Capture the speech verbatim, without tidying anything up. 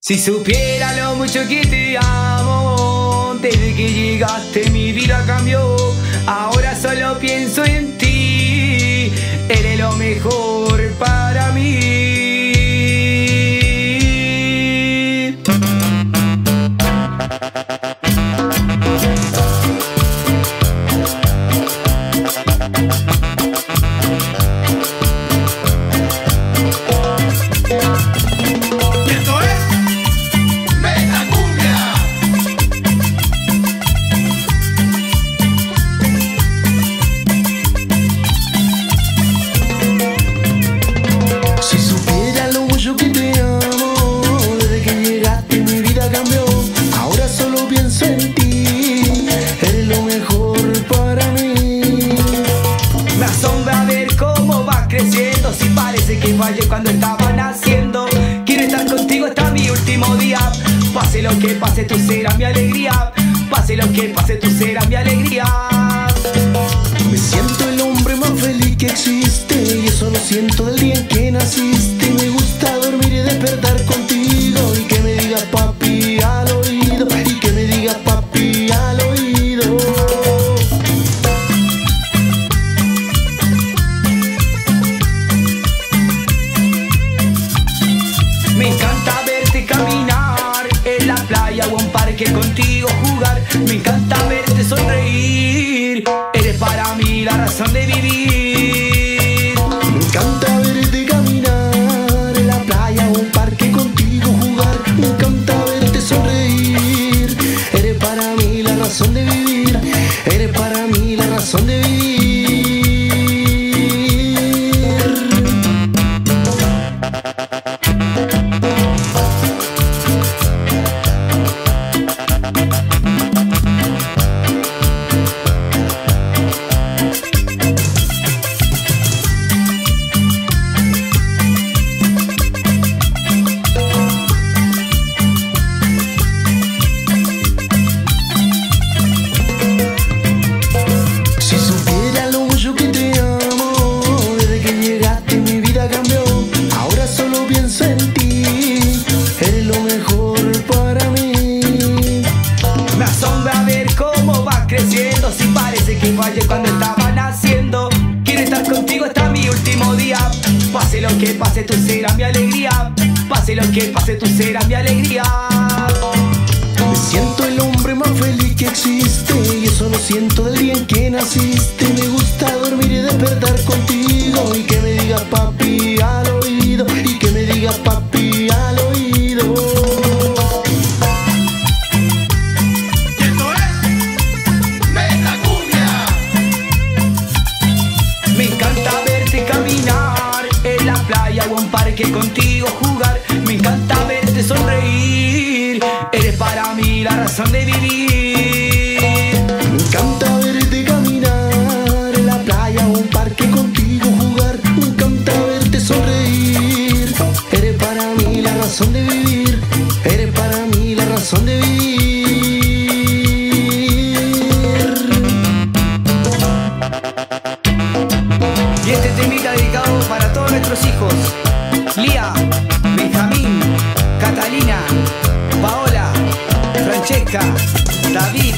Si supiera lo mucho que te amo, desde que llegaste mi vida cambió. Ahora solo pienso en ti, eres lo mejor para mí. Si parece que fallé cuando estaba naciendo, quiero estar contigo hasta mi último día. Pase lo que pase, tú serás mi alegría. Pase lo que pase, tú serás mi alegría. Me siento el hombre más feliz que existe, y eso lo siento del día en que naciste. Me gusta dormir y despertar contigo, y que me digas papi al oído, y que me digas papi al oído. Me encanta verte caminar en la playa o un parque, contigo jugar. Me encanta verte sonreír, eres para mí la razón de vivir. Me encanta verte caminar en la playa o un parque, contigo jugar. Me encanta verte sonreír, eres para mí la razón de vivir. Eres para mí la razón de vivir. Si parece que fallé cuando estaba naciendo, quiero estar contigo hasta mi último día. Pase lo que pase, tú serás mi alegría. Pase lo que pase, tú serás mi alegría. Me siento el hombre más feliz que existe, y eso lo siento del día en que naciste. Me gusta dormir y despertar contigo, y que me digas papi al oído, y que me digas papi al oído. Me encanta verte caminar en la playa o un parque, contigo jugar. Me encanta verte sonreír, eres para mí la razón de vivir. Me encanta verte caminar en la playa o un parque, contigo jugar. Me encanta verte sonreír, eres para mí la razón de vivir. Eres para mí la razón de vivir. Y este temita dedicado para todos nuestros hijos: Lía, Benjamín, Catalina, Paola, Francesca, David.